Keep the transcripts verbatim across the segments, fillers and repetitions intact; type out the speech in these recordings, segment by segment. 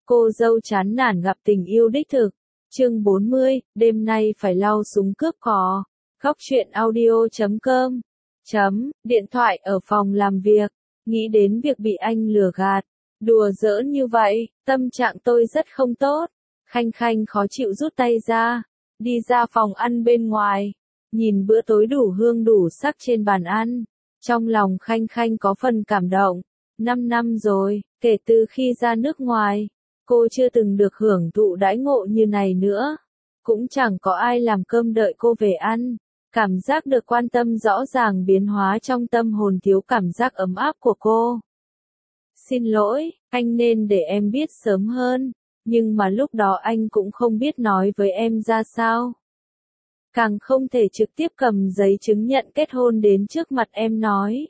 Cô dâu chán nản gặp tình yêu đích thực. Chương bốn mươi, đêm nay phải lau súng cướp cò. Góc truyện audio chấm com. Chấm, điện thoại ở phòng làm việc. Nghĩ đến việc bị anh lừa gạt. Đùa giỡn như vậy, tâm trạng tôi rất không tốt. Khanh Khanh khó chịu rút tay ra. Đi ra phòng ăn bên ngoài. Nhìn bữa tối đủ hương đủ sắc trên bàn ăn. Trong lòng Khanh Khanh có phần cảm động. Năm năm rồi, kể từ khi ra nước ngoài. Cô chưa từng được hưởng thụ đãi ngộ như này nữa. Cũng chẳng có ai làm cơm đợi cô về ăn. Cảm giác được quan tâm rõ ràng biến hóa trong tâm hồn thiếu cảm giác ấm áp của cô. Xin lỗi, anh nên để em biết sớm hơn. Nhưng mà lúc đó anh cũng không biết nói với em ra sao. Càng không thể trực tiếp cầm giấy chứng nhận kết hôn đến trước mặt em nói.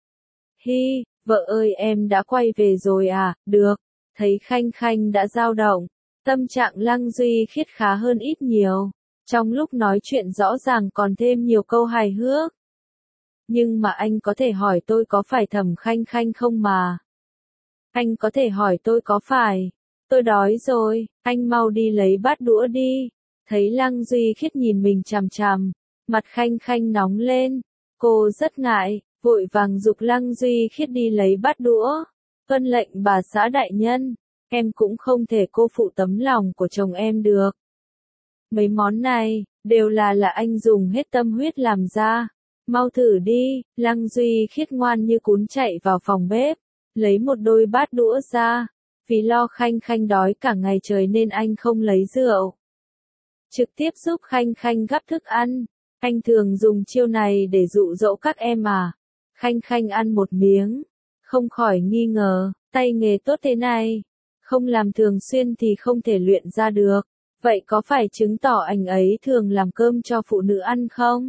Hi, vợ ơi em đã quay về rồi à, được. Thấy Khanh Khanh đã dao động, tâm trạng Lăng Duy Khiết khá hơn ít nhiều. Trong lúc nói chuyện rõ ràng còn thêm nhiều câu hài hước. Nhưng mà anh có thể hỏi tôi có phải Thẩm Khanh Khanh không mà? Anh có thể hỏi tôi có phải? Tôi đói rồi, anh mau đi lấy bát đũa đi. Thấy Lăng Duy Khiết nhìn mình chằm chằm, mặt Khanh Khanh nóng lên. Cô rất ngại, vội vàng giục Lăng Duy Khiết đi lấy bát đũa. Tuân lệnh bà xã đại nhân, em cũng không thể cô phụ tấm lòng của chồng em được. Mấy món này, đều là là anh dùng hết tâm huyết làm ra. Mau thử đi, Lăng Duy Khiết ngoan như cún chạy vào phòng bếp, lấy một đôi bát đũa ra. Vì lo Khanh Khanh đói cả ngày trời nên anh không lấy rượu. Trực tiếp giúp Khanh Khanh gắp thức ăn. Anh thường dùng chiêu này để dụ dỗ các em à. Khanh Khanh ăn một miếng. Không khỏi nghi ngờ, tay nghề tốt thế này, không làm thường xuyên thì không thể luyện ra được. Vậy có phải chứng tỏ anh ấy thường làm cơm cho phụ nữ ăn không?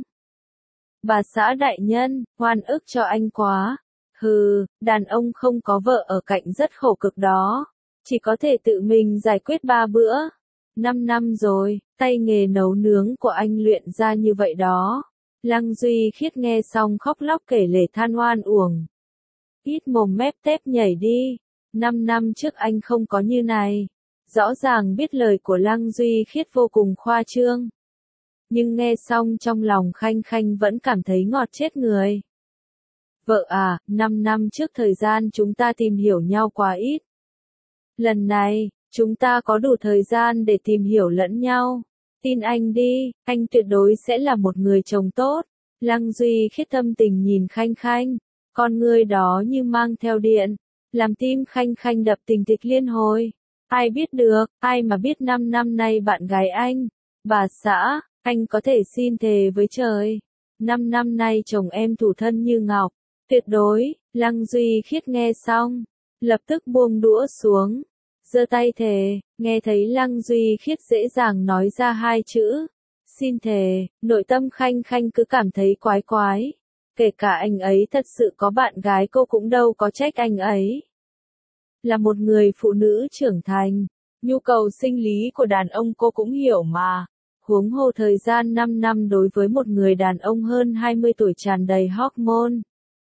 Bà xã đại nhân, oan ức cho anh quá. Hừ, đàn ông không có vợ ở cạnh rất khổ cực đó. Chỉ có thể tự mình giải quyết ba bữa. Năm năm rồi, tay nghề nấu nướng của anh luyện ra như vậy đó. Lăng Duy Khiết nghe xong khóc lóc kể lể than oan uổng. Ít mồm mép tép nhảy đi. Năm năm trước anh không có như này. Rõ ràng biết lời của Lăng Duy Khiết vô cùng khoa trương. Nhưng nghe xong trong lòng Khanh Khanh vẫn cảm thấy ngọt chết người. Vợ à, năm năm trước thời gian chúng ta tìm hiểu nhau quá ít. Lần này, chúng ta có đủ thời gian để tìm hiểu lẫn nhau. Tin anh đi, anh tuyệt đối sẽ là một người chồng tốt. Lăng Duy Khiết thâm tình nhìn Khanh Khanh. Con người đó như mang theo điện, làm tim Khanh Khanh đập tình thịch liên hồi. Ai biết được, ai mà biết năm năm nay bạn gái anh, bà xã, anh có thể xin thề với trời. Năm năm nay chồng em thủ thân như ngọc, tuyệt đối. Lăng Duy Khiết nghe xong, lập tức buông đũa xuống, giơ tay thề. Nghe thấy Lăng Duy Khiết dễ dàng nói ra hai chữ, xin thề, nội tâm Khanh Khanh cứ cảm thấy quái quái. Kể cả anh ấy thật sự có bạn gái cô cũng đâu có trách anh ấy. Là một người phụ nữ trưởng thành, nhu cầu sinh lý của đàn ông cô cũng hiểu mà. Huống hồ thời gian năm năm đối với một người đàn ông hơn hai mươi tuổi tràn đầy hormone.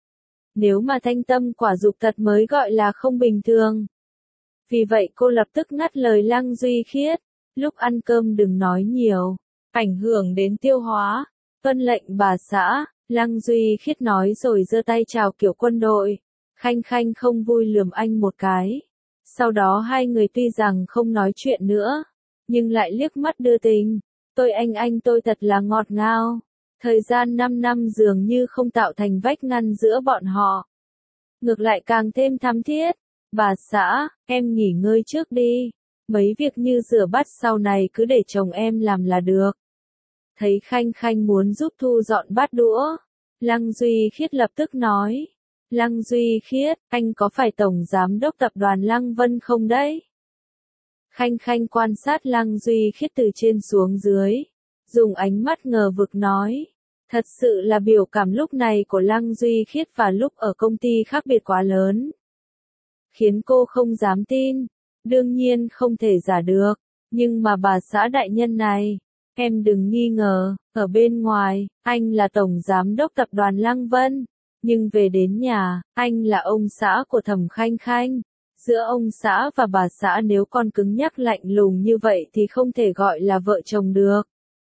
Nếu mà thanh tâm quả dục thật mới gọi là không bình thường. Vì vậy cô lập tức ngắt lời Lăng Duy Khiết. Lúc ăn cơm đừng nói nhiều, ảnh hưởng đến tiêu hóa. Tuân lệnh bà xã. Lăng Duy Khiết nói rồi giơ tay chào kiểu quân đội. Khanh Khanh không vui lườm anh một cái. Sau đó hai người tuy rằng không nói chuyện nữa, nhưng lại liếc mắt đưa tình. Tôi anh anh tôi thật là ngọt ngào. Thời gian năm năm dường như không tạo thành vách ngăn giữa bọn họ. Ngược lại càng thêm thắm thiết. Bà xã, em nghỉ ngơi trước đi. Mấy việc như rửa bát sau này cứ để chồng em làm là được. Thấy Khanh Khanh muốn giúp thu dọn bát đũa, Lăng Duy Khiết lập tức nói. Lăng Duy Khiết, anh có phải Tổng Giám đốc Tập đoàn Lăng Vân không đấy? Khanh Khanh quan sát Lăng Duy Khiết từ trên xuống dưới, dùng ánh mắt ngờ vực nói. Thật sự là biểu cảm lúc này của Lăng Duy Khiết và lúc ở công ty khác biệt quá lớn. Khiến cô không dám tin, đương nhiên không thể giả được, nhưng mà bà xã đại nhân này, em đừng nghi ngờ, ở bên ngoài, anh là Tổng Giám đốc Tập đoàn Lăng Vân, nhưng về đến nhà, anh là ông xã của Thẩm Khanh Khanh. Giữa ông xã và bà xã nếu con cứng nhắc lạnh lùng như vậy thì không thể gọi là vợ chồng được.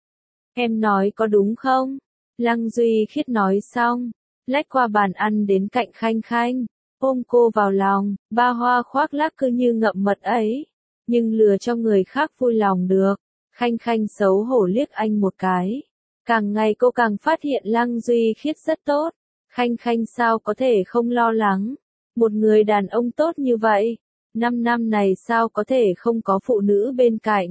Em nói có đúng không? Lăng Duy Khiết nói xong, lách qua bàn ăn đến cạnh Khanh Khanh, ôm cô vào lòng, ba hoa khoác lác cứ như ngậm mật ấy, nhưng lừa cho người khác vui lòng được. Khanh Khanh xấu hổ liếc anh một cái. Càng ngày cô càng phát hiện Lăng Duy Khiết rất tốt. Khanh Khanh sao có thể không lo lắng. Một người đàn ông tốt như vậy, năm năm này sao có thể không có phụ nữ bên cạnh.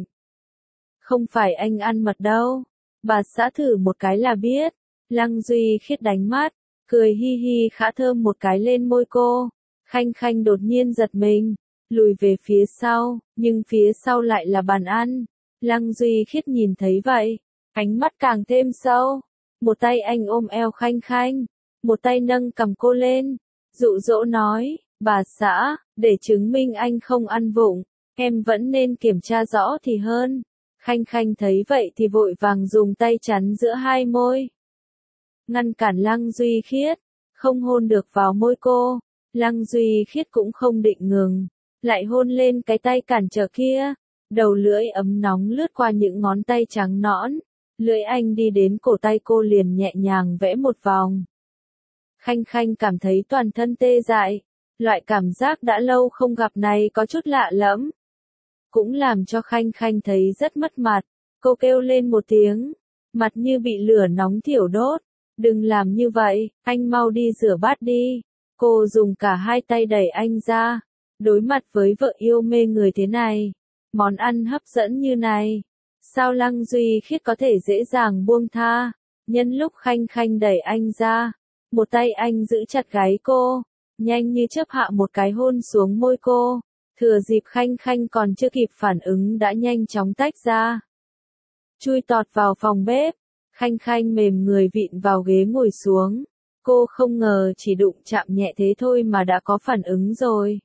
Không phải anh ăn mật đâu, bà xã thử một cái là biết. Lăng Duy Khiết đánh mắt, cười hi hi khẽ thơm một cái lên môi cô. Khanh Khanh đột nhiên giật mình, lùi về phía sau, nhưng phía sau lại là bàn ăn. Lăng Duy Khiết nhìn thấy vậy, ánh mắt càng thêm sâu. Một tay anh ôm eo Khanh Khanh, một tay nâng cầm cô lên, dụ dỗ nói, bà xã, để chứng minh anh không ăn vụng, em vẫn nên kiểm tra rõ thì hơn. Khanh Khanh thấy vậy thì vội vàng dùng tay chắn giữa hai môi, ngăn cản Lăng Duy Khiết, không hôn được vào môi cô. Lăng Duy Khiết cũng không định ngừng, lại hôn lên cái tay cản trở kia. Đầu lưỡi ấm nóng lướt qua những ngón tay trắng nõn, lưỡi anh đi đến cổ tay cô liền nhẹ nhàng vẽ một vòng. Khanh Khanh cảm thấy toàn thân tê dại, loại cảm giác đã lâu không gặp này có chút lạ lẫm. Cũng làm cho Khanh Khanh thấy rất mất mặt, cô kêu lên một tiếng, mặt như bị lửa nóng thiêu đốt. Đừng làm như vậy, anh mau đi rửa bát đi. Cô dùng cả hai tay đẩy anh ra, đối mặt với vợ yêu mê người thế này. Món ăn hấp dẫn như này, sao Lăng Duy Khiết có thể dễ dàng buông tha? Nhân lúc Khanh Khanh đẩy anh ra, một tay anh giữ chặt gáy cô, nhanh như chớp hạ một cái hôn xuống môi cô. Thừa dịp Khanh Khanh còn chưa kịp phản ứng đã nhanh chóng tách ra, chui tọt vào phòng bếp. Khanh Khanh mềm người vịn vào ghế ngồi xuống. Cô không ngờ chỉ đụng chạm nhẹ thế thôi mà đã có phản ứng rồi.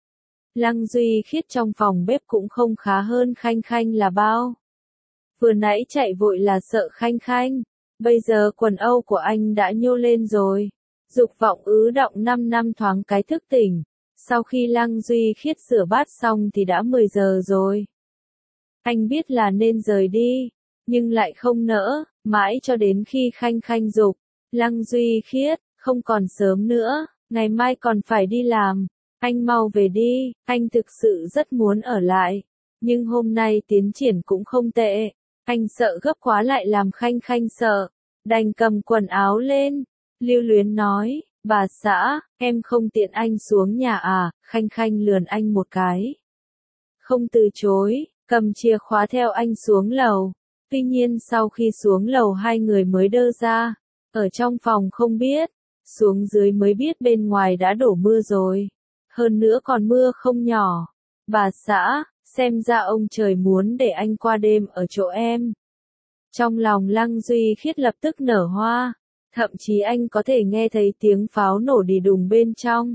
Lăng Duy Khiết trong phòng bếp cũng không khá hơn Khanh Khanh là bao. Vừa nãy chạy vội là sợ Khanh Khanh, bây giờ quần âu của anh đã nhô lên rồi. Dục vọng ứ động năm năm thoáng cái thức tỉnh. Sau khi Lăng Duy Khiết rửa bát xong thì đã mười giờ rồi. Anh biết là nên rời đi, nhưng lại không nỡ, mãi cho đến khi Khanh Khanh dục. Lăng Duy Khiết, không còn sớm nữa, ngày mai còn phải đi làm. Anh mau về đi, anh thực sự rất muốn ở lại. Nhưng hôm nay tiến triển cũng không tệ. Anh sợ gấp quá lại làm Khanh Khanh sợ. Đành cầm quần áo lên. Lưu Luyến nói, bà xã, em không tiện anh xuống nhà à? Khanh Khanh lườn anh một cái. Không từ chối, cầm chìa khóa theo anh xuống lầu. Tuy nhiên sau khi xuống lầu hai người mới đơ ra. Ở trong phòng không biết, xuống dưới mới biết bên ngoài đã đổ mưa rồi. Hơn nữa còn mưa không nhỏ. Bà xã, xem ra ông trời muốn để anh qua đêm ở chỗ em. Trong lòng Lăng Duy Khiết lập tức nở hoa. Thậm chí anh có thể nghe thấy tiếng pháo nổ đi đùng bên trong.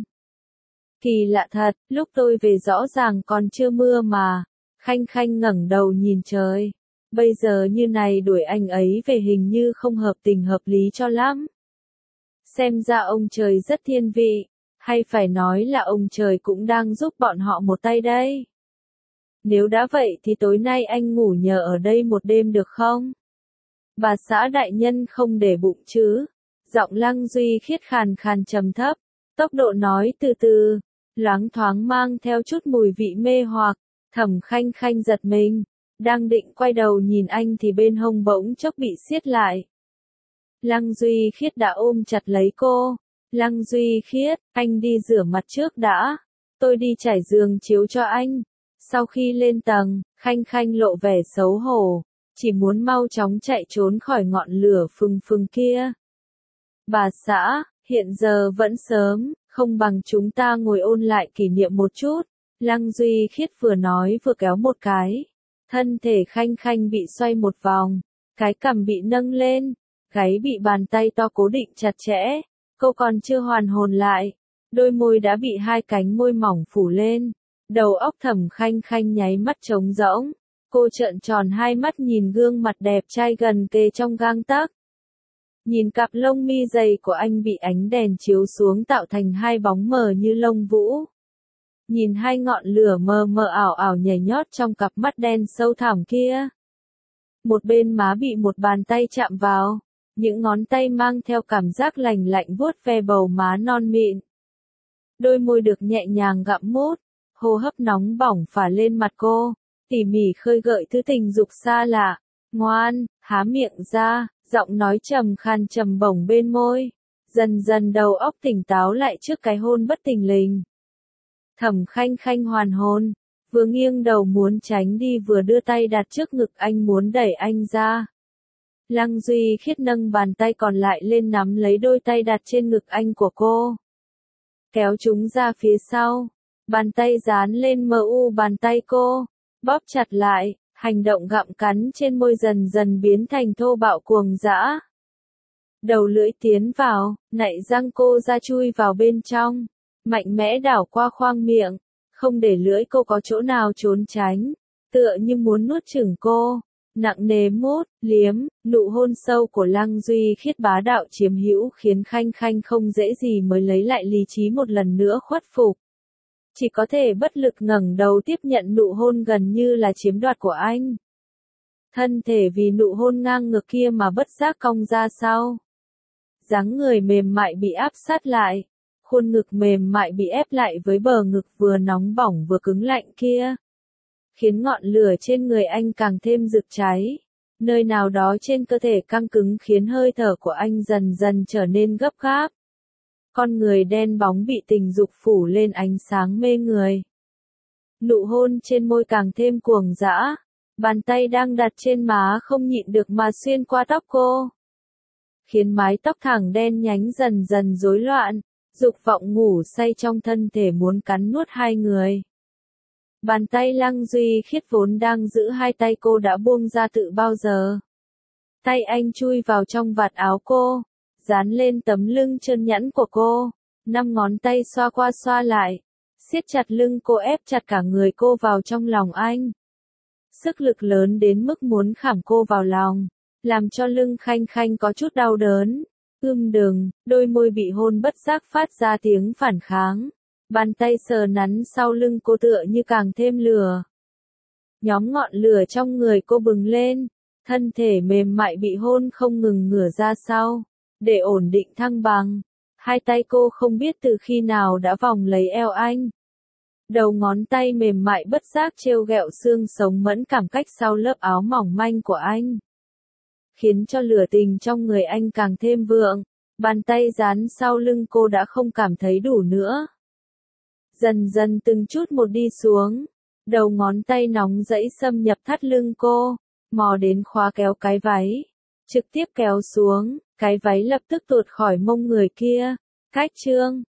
Kỳ lạ thật, lúc tôi về rõ ràng còn chưa mưa mà. Khanh Khanh ngẩng đầu nhìn trời. Bây giờ như này đuổi anh ấy về hình như không hợp tình hợp lý cho lắm. Xem ra ông trời rất thiên vị. Hay phải nói là ông trời cũng đang giúp bọn họ một tay đây. Nếu đã vậy thì tối nay anh ngủ nhờ ở đây một đêm được không? Bà xã đại nhân không để bụng chứ. Giọng Lăng Duy Khiết khàn khàn trầm thấp. Tốc độ nói từ từ, loáng thoáng mang theo chút mùi vị mê hoặc. Thẩm Khanh Khanh giật mình. Đang định quay đầu nhìn anh thì bên hông bỗng chốc bị siết lại. Lăng Duy Khiết đã ôm chặt lấy cô. Lăng Duy Khiết, anh đi rửa mặt trước đã. Tôi đi trải giường chiếu cho anh. Sau khi lên tầng, Khanh Khanh lộ vẻ xấu hổ. Chỉ muốn mau chóng chạy trốn khỏi ngọn lửa phừng phừng kia. Bà xã, hiện giờ vẫn sớm, không bằng chúng ta ngồi ôn lại kỷ niệm một chút. Lăng Duy Khiết vừa nói vừa kéo một cái. Thân thể Khanh Khanh bị xoay một vòng. Cái cằm bị nâng lên. Gáy bị bàn tay to cố định chặt chẽ. Cô còn chưa hoàn hồn lại. Đôi môi đã bị hai cánh môi mỏng phủ lên. Đầu óc Thẩm Khanh Khanh nháy mắt trống rỗng. Cô trợn tròn hai mắt nhìn gương mặt đẹp trai gần kề trong gang tấc. Nhìn cặp lông mi dày của anh bị ánh đèn chiếu xuống tạo thành hai bóng mờ như lông vũ. nhìn hai ngọn lửa mờ mờ ảo ảo nhảy nhót trong cặp mắt đen sâu thẳm kia. Một bên má bị một bàn tay chạm vào, những ngón tay mang theo cảm giác lành lạnh vuốt ve bầu má non mịn. Đôi môi được nhẹ nhàng gặm mút, hô hấp nóng bỏng phả lên mặt cô, tỉ mỉ khơi gợi thứ tình dục xa lạ. Ngoan, há miệng ra, giọng nói trầm khan trầm bổng bên môi. Dần dần đầu óc tỉnh táo lại trước cái hôn bất thình lình. Thẩm Khanh Khanh hoàn hồn, vừa nghiêng đầu muốn tránh đi vừa đưa tay đặt trước ngực anh muốn đẩy anh ra. Lăng Duy Khiết nâng bàn tay còn lại lên nắm lấy đôi tay đặt trên ngực anh của cô. Kéo chúng ra phía sau, bàn tay dán lên mờ u bàn tay cô, bóp chặt lại, hành động gặm cắn trên môi dần dần biến thành thô bạo cuồng dã. Đầu lưỡi tiến vào, nạy răng cô ra chui vào bên trong, mạnh mẽ đảo qua khoang miệng, không để lưỡi cô có chỗ nào trốn tránh, tựa như muốn nuốt chửng cô. Nặng nề mút, liếm, nụ hôn sâu của Lăng Duy Khiết bá đạo chiếm hữu khiến Khanh Khanh không dễ gì mới lấy lại lý trí một lần nữa khuất phục. Chỉ có thể bất lực ngẩng đầu tiếp nhận nụ hôn gần như là chiếm đoạt của anh. Thân thể vì nụ hôn ngang ngược kia mà bất giác cong ra sau. Dáng người mềm mại bị áp sát lại, khuôn ngực mềm mại bị ép lại với bờ ngực vừa nóng bỏng vừa cứng lạnh kia. Khiến ngọn lửa trên người anh càng thêm rực cháy. Nơi nào đó trên cơ thể căng cứng khiến hơi thở của anh dần dần trở nên gấp gáp. Con người đen bóng bị tình dục phủ lên ánh sáng mê người. Nụ hôn trên môi càng thêm cuồng dã. Bàn tay đang đặt trên má không nhịn được mà xuyên qua tóc cô. Khiến mái tóc thẳng đen nhánh dần dần rối loạn. Dục vọng ngủ say trong thân thể muốn cắn nuốt hai người. Bàn tay Lăng Duy Khiết vốn đang giữ hai tay cô đã buông ra tự bao giờ. Tay anh chui vào trong vạt áo cô, dán lên tấm lưng trơn nhẵn của cô, năm ngón tay xoa qua xoa lại, siết chặt lưng cô ép chặt cả người cô vào trong lòng anh. Sức lực lớn đến mức muốn khảm cô vào lòng, làm cho lưng Khanh Khanh có chút đau đớn. Ưm đừng, đôi môi bị hôn bất giác phát ra tiếng phản kháng. Bàn tay sờ nắn sau lưng cô tựa như càng thêm lửa. Nhóm ngọn lửa trong người cô bừng lên, thân thể mềm mại bị hôn không ngừng ngửa ra sau. Để ổn định thăng bằng, hai tay cô không biết từ khi nào đã vòng lấy eo anh. Đầu ngón tay mềm mại bất giác trêu ghẹo xương sống mẫn cảm cách sau lớp áo mỏng manh của anh. Khiến cho lửa tình trong người anh càng thêm vượng, bàn tay dán sau lưng cô đã không cảm thấy đủ nữa. Dần dần từng chút một đi xuống, đầu ngón tay nóng rẫy xâm nhập thắt lưng cô, mò đến khóa kéo cái váy, trực tiếp kéo xuống, cái váy lập tức tuột khỏi mông người kia. Cách chương